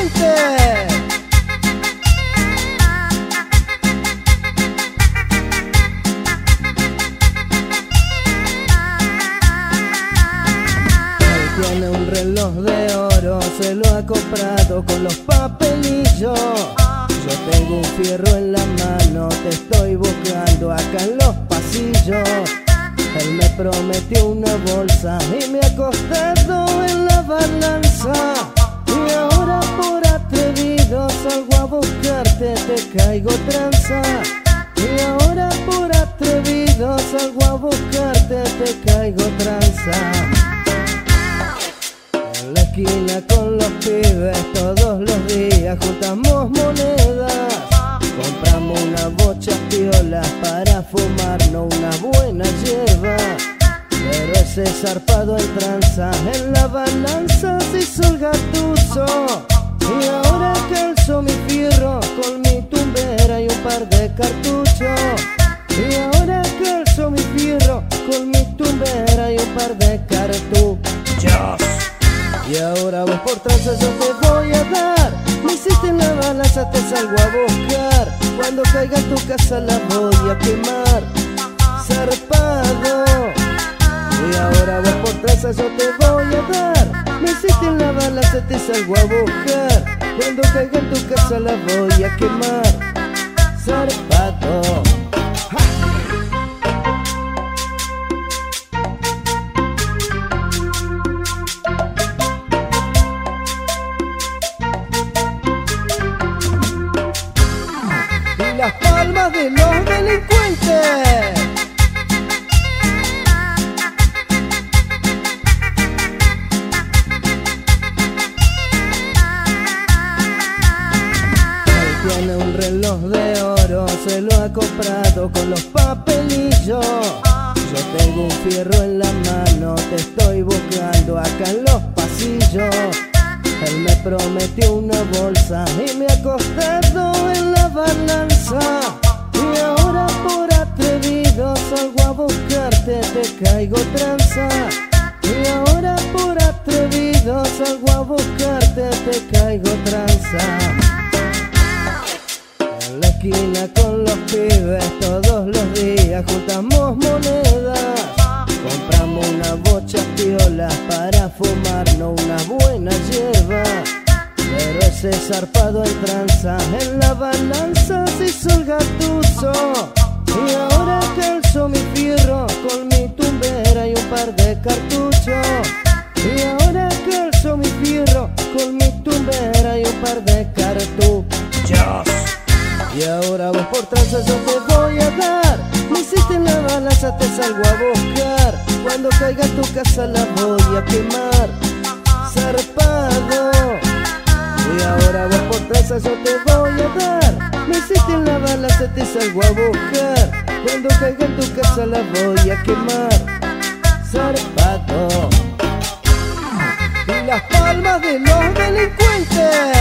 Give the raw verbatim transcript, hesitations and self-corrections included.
delincuentes. Él tiene un reloj de oro, se lo ha comprado con los papelillos. Yo tengo un fierro en la mano, te estoy buscando acá en los pasillos. Él me prometió una bolsa y me ha costado en la balanza. Y ahora por atrevido salgo a buscarte, te caigo tranza. Y ahora por atrevido salgo a buscarte, te caigo tranza. En la esquina con los pibes todos los días juntamos monedas. Compramos una bocha piola para fumarnos una buena hierba. Pero ese zarpado en tranza en la balanza se hizo el gatuso. Y ahora calzo mi fierro con mi tumbera y un par de cartuchos. Y ahora calzo mi fierro con mi tumbera y un par de cartuchos. Y ahora vos por tranza yo te voy a dar. Me hiciste en la balanza, te salgo a buscar. Cuando caiga en tu casa la voy a quemar. Zarpado. Y ahora vos por tranza yo te voy a dar. Me hiciste en la balanza, te salgo a buscar. Cuando caiga en tu casa la voy a quemar. Zarpado. Las palmas de los delincuentes. Él tiene un reloj de oro, se lo ha comprado con los papelillos. Yo tengo un fierro en la mano, te estoy buscando acá en los pasillos. Él me prometió una bolsa y me ha costado en la balanza. Y ahora por atrevido salgo a buscarte, te caigo tranza. Y ahora por atrevido salgo a buscarte, te caigo tranza. En la esquina con los pibes todos los días juntamos monedas. Compramos una bocha piola para fumarnos una buena hierba. Pero ese zarpado en tranza en la balanza se hizo el gatuso. Y ahora calzo mi fierro con mi tumbera y un par de cartuchos. Y ahora calzo mi fierro con mi tumbera y un par de cartuchos. Y ahora vos por tranza yo te voy a dar. Me hiciste en la balanza, te salgo a buscar. Cuando caiga en tu casa la voy a quemar. Zarpado. Y ahora vos por tranza yo te voy a dar. Me hiciste en la balanza, te salgo a buscar. Cuando caiga en tu casa la voy a quemar. Zarpado. Y las palmas de los delincuentes.